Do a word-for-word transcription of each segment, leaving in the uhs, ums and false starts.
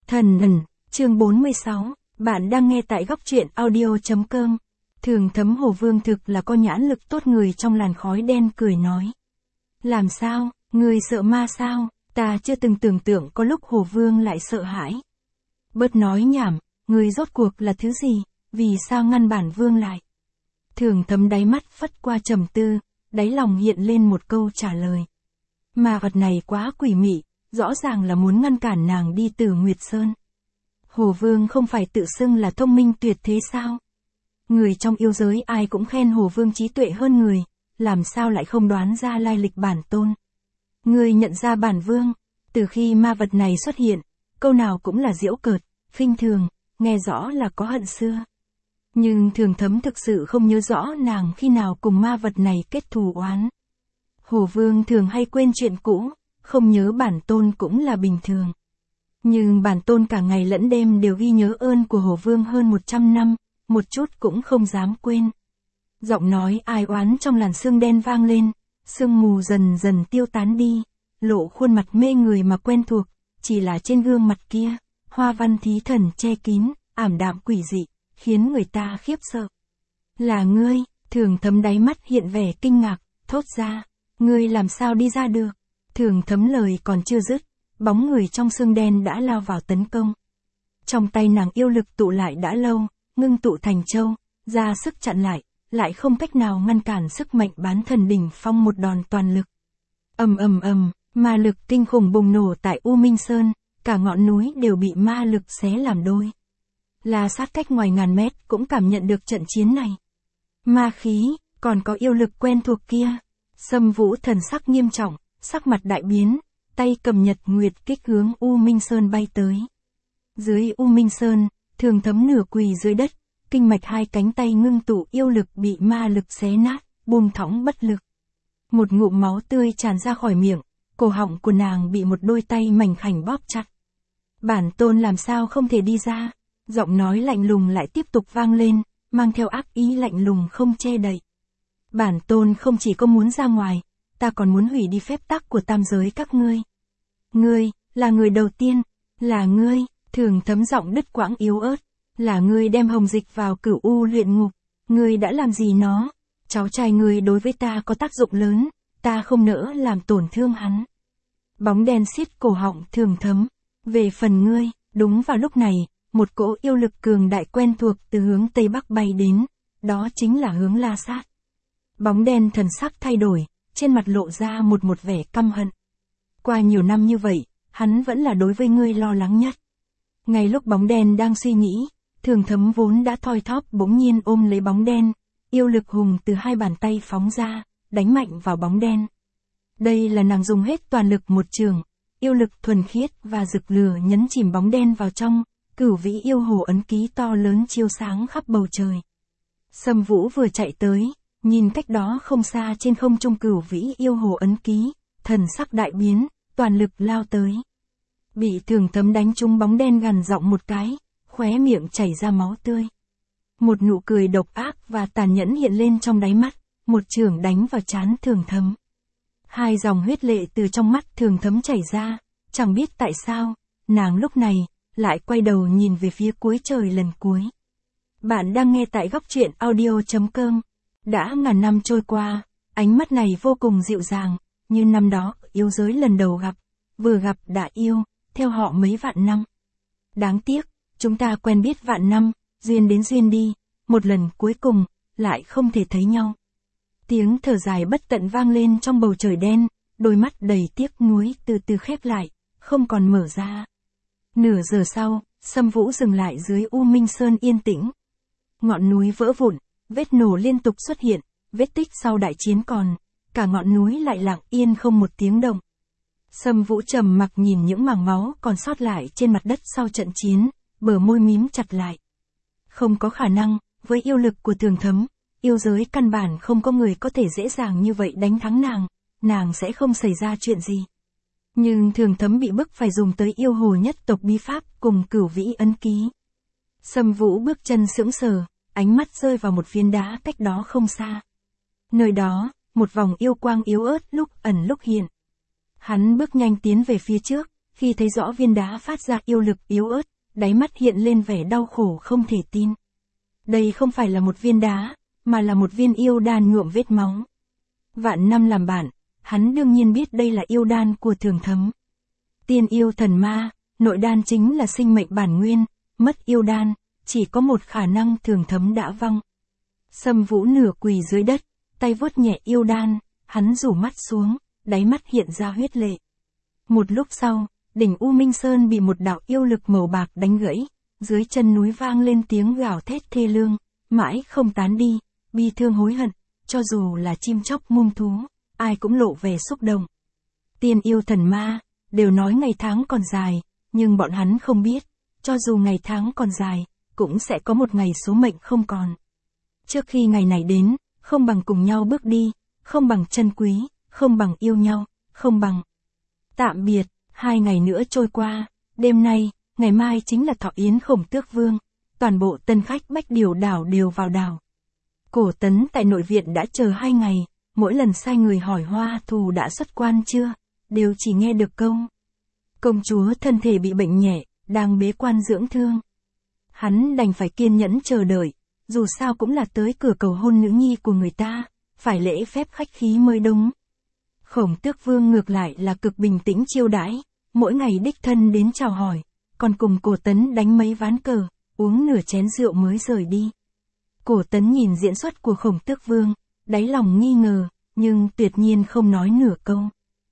Thần ẩn, chương bốn mươi sáu, bạn đang nghe tại góc truyện audio.com. Thường Thấm Hồ Vương thực là có nhãn lực tốt, người trong làn khói đen cười nói. Làm sao, người sợ ma sao, ta chưa từng tưởng tượng có lúc Hồ Vương lại sợ hãi. Bớt nói nhảm, người rốt cuộc là thứ gì, vì sao ngăn bản Vương lại? Thường Thấm đáy mắt phất qua trầm tư, đáy lòng hiện lên một câu trả lời. Ma vật này quá quỷ mị, rõ ràng là muốn ngăn cản nàng đi từ Nguyệt Sơn. Hồ Vương không phải tự xưng là thông minh tuyệt thế sao? Người trong yêu giới ai cũng khen Hồ Vương trí tuệ hơn người, làm sao lại không đoán ra lai lịch bản tôn? Người nhận ra bản Vương, từ khi ma vật này xuất hiện, câu nào cũng là giễu cợt, khinh thường, nghe rõ là có hận xưa. Nhưng Thường Thấm thực sự không nhớ rõ nàng khi nào cùng ma vật này kết thù oán. Hồ Vương thường hay quên chuyện cũ, không nhớ bản tôn cũng là bình thường. Nhưng bản tôn cả ngày lẫn đêm đều ghi nhớ ơn của Hồ Vương hơn một trăm năm, một chút cũng không dám quên. Giọng nói ai oán trong làn sương đen vang lên, sương mù dần dần tiêu tán đi, lộ khuôn mặt mê người mà quen thuộc, chỉ là trên gương mặt kia, hoa văn thí thần che kín, ảm đạm quỷ dị, khiến người ta khiếp sợ. Là ngươi, Thường Thấm đáy mắt hiện vẻ kinh ngạc, thốt ra, ngươi làm sao đi ra được? Thường Thấm lời còn chưa dứt, bóng người trong sương đen đã lao vào tấn công. Trong tay nàng yêu lực tụ lại đã lâu, ngưng tụ thành châu, ra sức chặn lại, lại không cách nào ngăn cản sức mạnh bán thần đỉnh phong một đòn toàn lực. Ầm ầm ầm, ma lực kinh khủng bùng nổ tại U Minh Sơn, cả ngọn núi đều bị ma lực xé làm đôi. La Sát cách ngoài ngàn mét cũng cảm nhận được trận chiến này. Ma khí, còn có yêu lực quen thuộc kia. Sâm Vũ thần sắc nghiêm trọng, sắc mặt đại biến, tay cầm Nhật Nguyệt kích hướng U Minh Sơn bay tới. Dưới U Minh Sơn, Thường Thấm nửa quỳ dưới đất, kinh mạch hai cánh tay ngưng tụ yêu lực bị ma lực xé nát, buông thõng bất lực. Một ngụm máu tươi tràn ra khỏi miệng, cổ họng của nàng bị một đôi tay mảnh khảnh bóp chặt. Bản tôn làm sao không thể đi ra? Giọng nói lạnh lùng lại tiếp tục vang lên, mang theo ác ý lạnh lùng không che đậy. Bản tôn không chỉ có muốn ra ngoài, ta còn muốn hủy đi phép tắc của tam giới các ngươi. Ngươi, là người đầu tiên, là ngươi, Thường Thấm giọng đứt quãng yếu ớt, là ngươi đem Hồng Dịch vào Cửu U luyện ngục, ngươi đã làm gì nó? Cháu trai ngươi đối với ta có tác dụng lớn, ta không nỡ làm tổn thương hắn. Bóng đen xiết cổ họng Thường Thấm, về phần ngươi, đúng vào lúc này, một cỗ yêu lực cường đại quen thuộc từ hướng Tây Bắc bay đến, đó chính là hướng La Sát. Bóng đen thần sắc thay đổi, trên mặt lộ ra một một vẻ căm hận. Qua nhiều năm như vậy, hắn vẫn là đối với ngươi lo lắng nhất. Ngay lúc bóng đen đang suy nghĩ, Thường Thấm vốn đã thoi thóp bỗng nhiên ôm lấy bóng đen, yêu lực hùng từ hai bàn tay phóng ra, đánh mạnh vào bóng đen. Đây là nàng dùng hết toàn lực một trường, yêu lực thuần khiết và rực lửa nhấn chìm bóng đen vào trong, Cửu Vĩ yêu hồ ấn ký to lớn chiếu sáng khắp bầu trời. Sâm Vũ vừa chạy tới, nhìn cách đó không xa trên không trung Cửu Vĩ yêu hồ ấn ký, thần sắc đại biến, toàn lực lao tới. Bị Thường Thấm đánh trúng bóng đen gằn giọng một cái, khóe miệng chảy ra máu tươi. Một nụ cười độc ác và tàn nhẫn hiện lên trong đáy mắt, một chưởng đánh vào trán Thường Thấm. Hai dòng huyết lệ từ trong mắt Thường Thấm chảy ra, chẳng biết tại sao, nàng lúc này lại quay đầu nhìn về phía cuối trời lần cuối. Bạn đang nghe tại góc truyện audio.com. Đã ngàn năm trôi qua, ánh mắt này vô cùng dịu dàng, như năm đó yêu giới lần đầu gặp, vừa gặp đã yêu, theo họ mấy vạn năm. Đáng tiếc, chúng ta quen biết vạn năm, duyên đến duyên đi, một lần cuối cùng, lại không thể thấy nhau. Tiếng thở dài bất tận vang lên trong bầu trời đen, đôi mắt đầy tiếc nuối từ từ khép lại, không còn mở ra. Nửa giờ sau, Sâm Vũ dừng lại dưới U Minh Sơn yên tĩnh. Ngọn núi vỡ vụn, vết nổ liên tục xuất hiện, vết tích sau đại chiến còn, cả ngọn núi lại lặng yên không một tiếng động. Sâm Vũ trầm mặc nhìn những mảng máu còn sót lại trên mặt đất sau trận chiến, bờ môi mím chặt lại. Không có khả năng, với yêu lực của Thường Thấm, yêu giới căn bản không có người có thể dễ dàng như vậy đánh thắng nàng, nàng sẽ không xảy ra chuyện gì. Nhưng Thường Thấm bị bức phải dùng tới yêu hồ nhất tộc bí pháp cùng Cửu Vĩ ấn ký. Sâm Vũ bước chân sững sờ, ánh mắt rơi vào một phiến đá cách đó không xa. Nơi đó, một vòng yêu quang yếu ớt lúc ẩn lúc hiện. Hắn bước nhanh tiến về phía trước, Khi thấy rõ viên đá phát ra yêu lực yếu ớt, đáy mắt hiện lên vẻ đau khổ không thể tin. Đây không phải là một viên đá, mà là một viên yêu đan nhuộm vết máu. Vạn năm làm bạn, hắn đương nhiên biết đây là yêu đan của Thường Thấm. Tiên yêu thần ma, nội đan chính là sinh mệnh bản nguyên, mất yêu đan, chỉ có một khả năng Thường Thấm đã vong. Sâm Vũ nửa quỳ dưới đất, tay vuốt nhẹ yêu đan, hắn rủ mắt xuống, đáy mắt hiện ra huyết lệ. Một lúc sau, đỉnh U Minh Sơn bị một đạo yêu lực màu bạc đánh gãy, dưới chân núi vang lên tiếng gào thét thê lương, mãi không tán đi, bi thương hối hận, cho dù là chim chóc muông thú, ai cũng lộ vẻ xúc động. Tiên yêu thần ma, đều nói ngày tháng còn dài, nhưng bọn hắn không biết, cho dù ngày tháng còn dài, cũng sẽ có một ngày số mệnh không còn. Trước khi ngày này đến, không bằng cùng nhau bước đi, không bằng trân quý, không bằng yêu nhau, không bằng tạm biệt. Hai ngày nữa trôi qua, đêm nay, ngày mai chính là thọ yến Khổng Tước Vương, toàn bộ tân khách Bách Điều đảo đều vào đảo. Cổ Tấn tại nội viện đã chờ hai ngày, mỗi lần sai người hỏi Hoa Thù đã xuất quan chưa, đều chỉ nghe được câu: công chúa thân thể bị bệnh nhẹ, đang bế quan dưỡng thương. Hắn đành phải kiên nhẫn chờ đợi, dù sao cũng là tới cửa cầu hôn nữ nhi của người ta, phải lễ phép khách khí mới đúng. Khổng Tước Vương ngược lại là cực bình tĩnh chiêu đãi, mỗi ngày đích thân đến chào hỏi, còn cùng Cổ Tấn đánh mấy ván cờ, uống nửa chén rượu mới rời đi. Cổ Tấn nhìn diễn xuất của Khổng Tước Vương, đáy lòng nghi ngờ, nhưng tuyệt nhiên không nói nửa câu.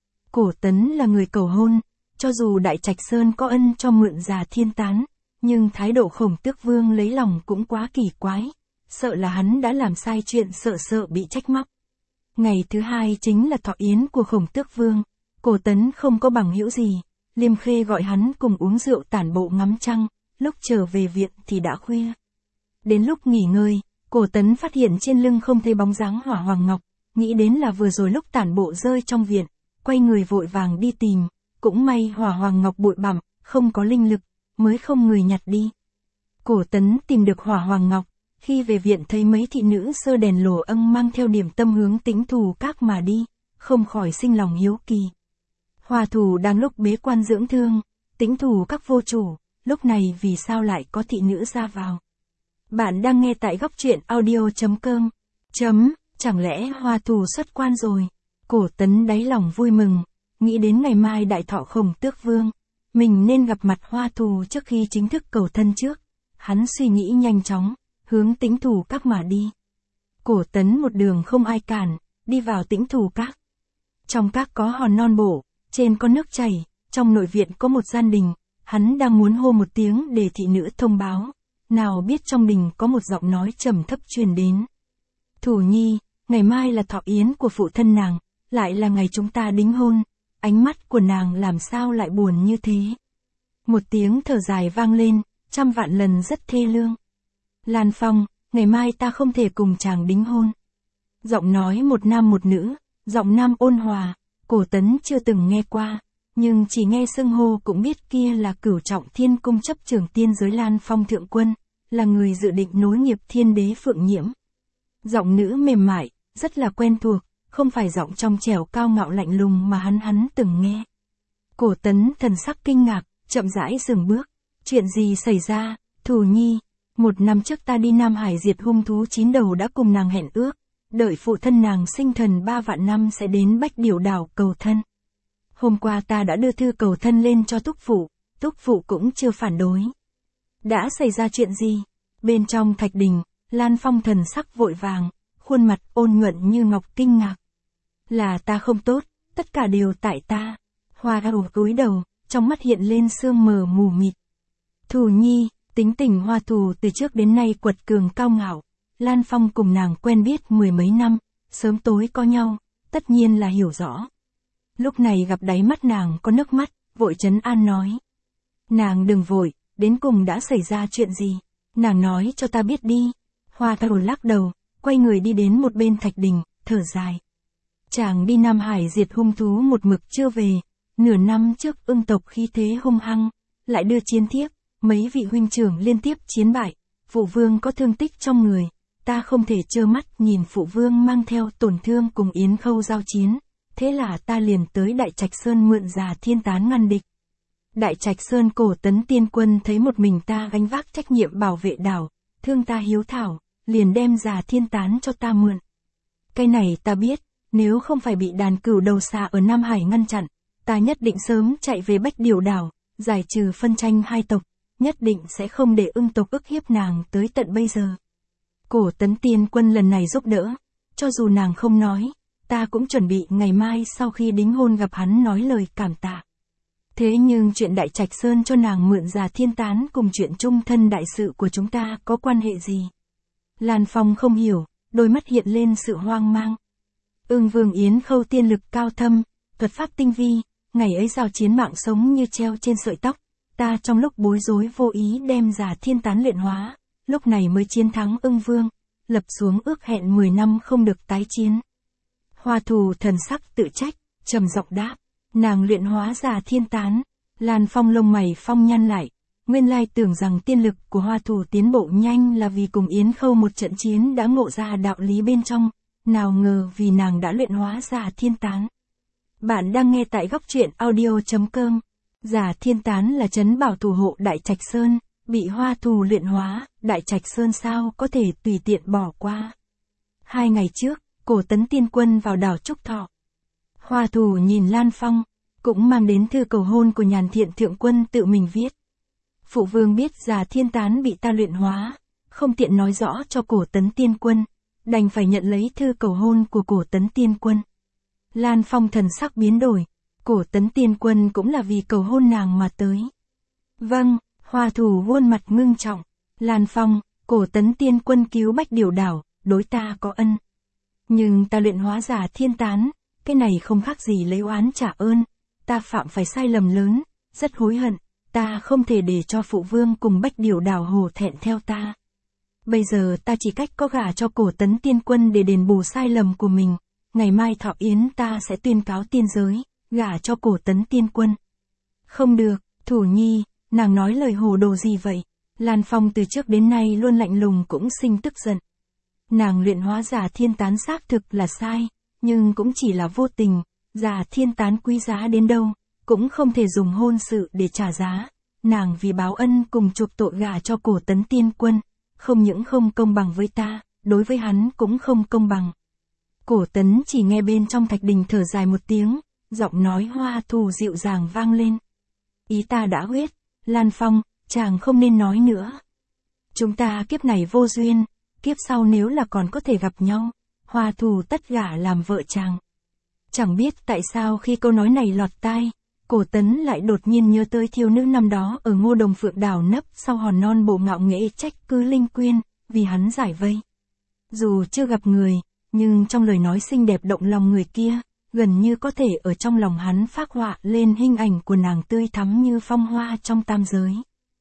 Cổ Tấn là người cầu hôn, cho dù Đại Trạch Sơn có ân cho mượn già thiên tán, nhưng thái độ Khổng Tước Vương lấy lòng cũng quá kỳ quái, sợ là hắn đã làm sai chuyện, sợ sợ bị trách móc. Ngày thứ hai chính là thọ yến của Khổng Tước Vương, Cổ Tấn không có bằng hữu gì, Liêm Khê gọi hắn cùng uống rượu tản bộ ngắm trăng, lúc trở về viện thì đã khuya. Đến lúc nghỉ ngơi, Cổ Tấn phát hiện trên lưng không thấy bóng dáng Hỏa Hoàng Ngọc, nghĩ đến là vừa rồi lúc tản bộ rơi trong viện, quay người vội vàng đi tìm, cũng may Hỏa Hoàng Ngọc bụi bặm, không có linh lực, mới không người nhặt đi. Cổ Tấn tìm được Hỏa Hoàng Ngọc, khi về viện thấy mấy thị nữ sơ đèn lồ âng mang theo điểm tâm hướng Tĩnh Thù Các mà đi, không khỏi sinh lòng hiếu kỳ. Hoa Thù đang lúc bế quan dưỡng thương, Tĩnh Thù Các vô chủ, lúc này vì sao lại có thị nữ ra vào? Bạn đang nghe tại góc truyện audio chấm com. Chấm, chẳng lẽ Hoa Thù xuất quan rồi? Cổ Tấn đáy lòng vui mừng, nghĩ đến ngày mai đại thọ Khổng Tước Vương, mình nên gặp mặt Hoa Thù trước khi chính thức cầu thân trước. Hắn suy nghĩ nhanh chóng, hướng Tĩnh Thù Các mà đi. Cổ Tấn một đường không ai cản, đi vào Tĩnh Thù Các. Trong các có hòn non bộ, trên có nước chảy, trong nội viện có một gian đình, hắn đang muốn hô một tiếng để thị nữ thông báo, nào biết trong đình có một giọng nói trầm thấp truyền đến. Thù Nhi, ngày mai là thọ yến của phụ thân nàng, lại là ngày chúng ta đính hôn, ánh mắt của nàng làm sao lại buồn như thế. Một tiếng thở dài vang lên, trăm vạn lần rất thê lương. Lan Phong, ngày mai ta không thể cùng chàng đính hôn. Giọng nói một nam một nữ, giọng nam ôn hòa, Cổ Tấn chưa từng nghe qua, nhưng chỉ nghe xưng hô cũng biết kia là Cửu Trọng Thiên Cung chấp trưởng tiên giới Lan Phong thượng quân, là người dự định nối nghiệp thiên đế Phượng Nhiễm. Giọng nữ mềm mại, rất là quen thuộc, không phải giọng trong trẻo cao ngạo lạnh lùng mà hắn hắn từng nghe. Cổ Tấn thần sắc kinh ngạc, chậm rãi dừng bước. Chuyện gì xảy ra, Thù Nhi? Một năm trước ta đi Nam Hải diệt hung thú chín đầu đã cùng nàng hẹn ước, đợi phụ thân nàng sinh thần ba vạn năm sẽ đến Bách Điểu đảo cầu thân. Hôm qua ta đã đưa thư cầu thân lên cho Túc Phụ, Túc Phụ cũng chưa phản đối. Đã xảy ra chuyện gì? Bên trong thạch đình, Lan Phong thần sắc vội vàng, khuôn mặt ôn nhuận như ngọc kinh ngạc. Là ta không tốt, tất cả đều tại ta. Hoa Gầu cúi đầu, trong mắt hiện lên sương mờ mù mịt. Thù Nhi, tính tình Hoa Thù từ trước đến nay quật cường cao ngạo, Lan Phong cùng nàng quen biết mười mấy năm, sớm tối có nhau, tất nhiên là hiểu rõ. Lúc này gặp đáy mắt nàng có nước mắt, vội trấn an nói. Nàng đừng vội, đến cùng đã xảy ra chuyện gì? Nàng nói cho ta biết đi. Hoa Gầu lắc đầu, quay người đi đến một bên thạch đình, thở dài. Chàng đi Nam Hải diệt hung thú một mực chưa về, nửa năm trước ưng tộc khí thế hung hăng, lại đưa chiến thiếp, mấy vị huynh trưởng liên tiếp chiến bại, phụ vương có thương tích trong người, ta không thể trơ mắt nhìn phụ vương mang theo tổn thương cùng Yến Khâu giao chiến, thế là ta liền tới Đại Trạch Sơn mượn già thiên tán ngăn địch. Đại Trạch Sơn Cổ Tấn Tiên Quân thấy một mình ta gánh vác trách nhiệm bảo vệ đảo, thương ta hiếu thảo, liền đem Già Thiên Tán cho ta mượn. Cái này ta biết, nếu không phải bị đàn cừu đầu xà ở Nam Hải ngăn chặn, ta nhất định sớm chạy về Bách Điều đảo, giải trừ phân tranh hai tộc, nhất định sẽ không để Ưng tộc ức hiếp nàng tới tận bây giờ. Cổ Tấn Tiên Quân lần này giúp đỡ, cho dù nàng không nói, ta cũng chuẩn bị ngày mai sau khi đính hôn gặp hắn nói lời cảm tạ. Thế nhưng chuyện Đại Trạch Sơn cho nàng mượn Già Thiên Tán cùng chuyện chung thân đại sự của chúng ta có quan hệ gì? Lan Phong không hiểu, đôi mắt hiện lên sự hoang mang. Ưng Vương Yến Khâu tiên lực cao thâm, thuật pháp tinh vi, ngày ấy giao chiến mạng sống như treo trên sợi tóc, ta trong lúc bối rối vô ý đem Già Thiên Tán luyện hóa, lúc này mới chiến thắng Ưng Vương, lập xuống ước hẹn mười năm không được tái chiến. Hoa Thù thần sắc tự trách, trầm giọng đáp, nàng luyện hóa Già Thiên Tán. Lan Phong lông mày phong nhăn lại, nguyên lai tưởng rằng tiên lực của Hoa Thù tiến bộ nhanh là vì cùng Yến Khâu một trận chiến đã ngộ ra đạo lý bên trong, nào ngờ vì nàng đã luyện hóa Già Thiên Tán. Bạn đang nghe tại góc truyện audio chấm com. Già Thiên Tán là trấn bảo thủ hộ Đại Trạch Sơn, bị Hoa Thù luyện hóa, Đại Trạch Sơn sao có thể tùy tiện bỏ qua. Hai ngày trước, Cổ Tấn Tiên Quân vào đảo Trúc Thọ. Hoa Thù nhìn Lan Phong, cũng mang đến thư cầu hôn của Nhàn Thiện Thượng Quân tự mình viết. Phụ vương biết Già Thiên Tán bị ta luyện hóa, không tiện nói rõ cho Cổ Tấn Tiên Quân, đành phải nhận lấy thư cầu hôn của Cổ Tấn Tiên Quân. Lan Phong thần sắc biến đổi, Cổ Tấn Tiên Quân cũng là vì cầu hôn nàng mà tới. Vâng, Hoa Thù khuôn mặt ngưng trọng. Lan Phong, Cổ Tấn Tiên Quân cứu Bách Điều đảo, đối ta có ân. Nhưng ta luyện hóa Già Thiên Tán, cái này không khác gì lấy oán trả ơn. Ta phạm phải sai lầm lớn, rất hối hận, ta không thể để cho phụ vương cùng Bách Điều đảo hổ thẹn theo ta. Bây giờ ta chỉ cách có gả cho Cổ Tấn Tiên Quân để đền bù sai lầm của mình, ngày mai thọ yến ta sẽ tuyên cáo tiên giới, gả cho Cổ Tấn Tiên Quân. Không được, Thủ Nhi, nàng nói lời hồ đồ gì vậy? Lan Phong từ trước đến nay luôn lạnh lùng cũng sinh tức giận. Nàng luyện hóa Già Thiên Tán xác thực là sai, nhưng cũng chỉ là vô tình. Già Thiên Tán quý giá đến đâu, cũng không thể dùng hôn sự để trả giá. Nàng vì báo ân cùng chuộc tội gả cho Cổ Tấn Tiên Quân, không những không công bằng với ta, đối với hắn cũng không công bằng. Cổ Tấn chỉ nghe bên trong thạch đình thở dài một tiếng, giọng nói Hoa Thù dịu dàng vang lên. Ý ta đã quyết, Lan Phong, chàng không nên nói nữa. Chúng ta kiếp này vô duyên, kiếp sau nếu là còn có thể gặp nhau, Hoa Thù tất gả làm vợ chàng. Chẳng biết tại sao khi câu nói này lọt tai, Cổ Tấn lại đột nhiên nhớ tới thiếu nữ năm đó ở Ngô Đồng Phượng đảo nấp sau hòn non bộ ngạo nghễ trách cứ Linh Quyên, vì hắn giải vây. Dù chưa gặp người, nhưng trong lời nói xinh đẹp động lòng người kia, gần như có thể ở trong lòng hắn phác họa lên hình ảnh của nàng tươi thắm như phong hoa trong tam giới.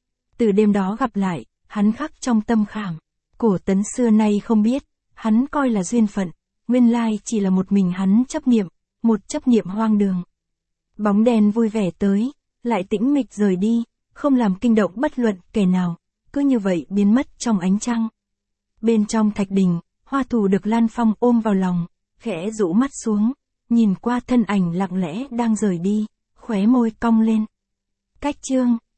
Từ đêm đó gặp lại, hắn khắc trong tâm khảm. Cổ Tấn xưa nay không biết, hắn coi là duyên phận, nguyên lai chỉ là một mình hắn chấp niệm, một chấp niệm hoang đường. Bóng đen vui vẻ tới, lại tĩnh mịch rời đi, không làm kinh động bất luận kẻ nào, cứ như vậy biến mất trong ánh trăng. Bên trong thạch đình, Hoa Thù được Lan Phong ôm vào lòng, khẽ rũ mắt xuống, nhìn qua thân ảnh lặng lẽ đang rời đi, khóe môi cong lên. Cách chương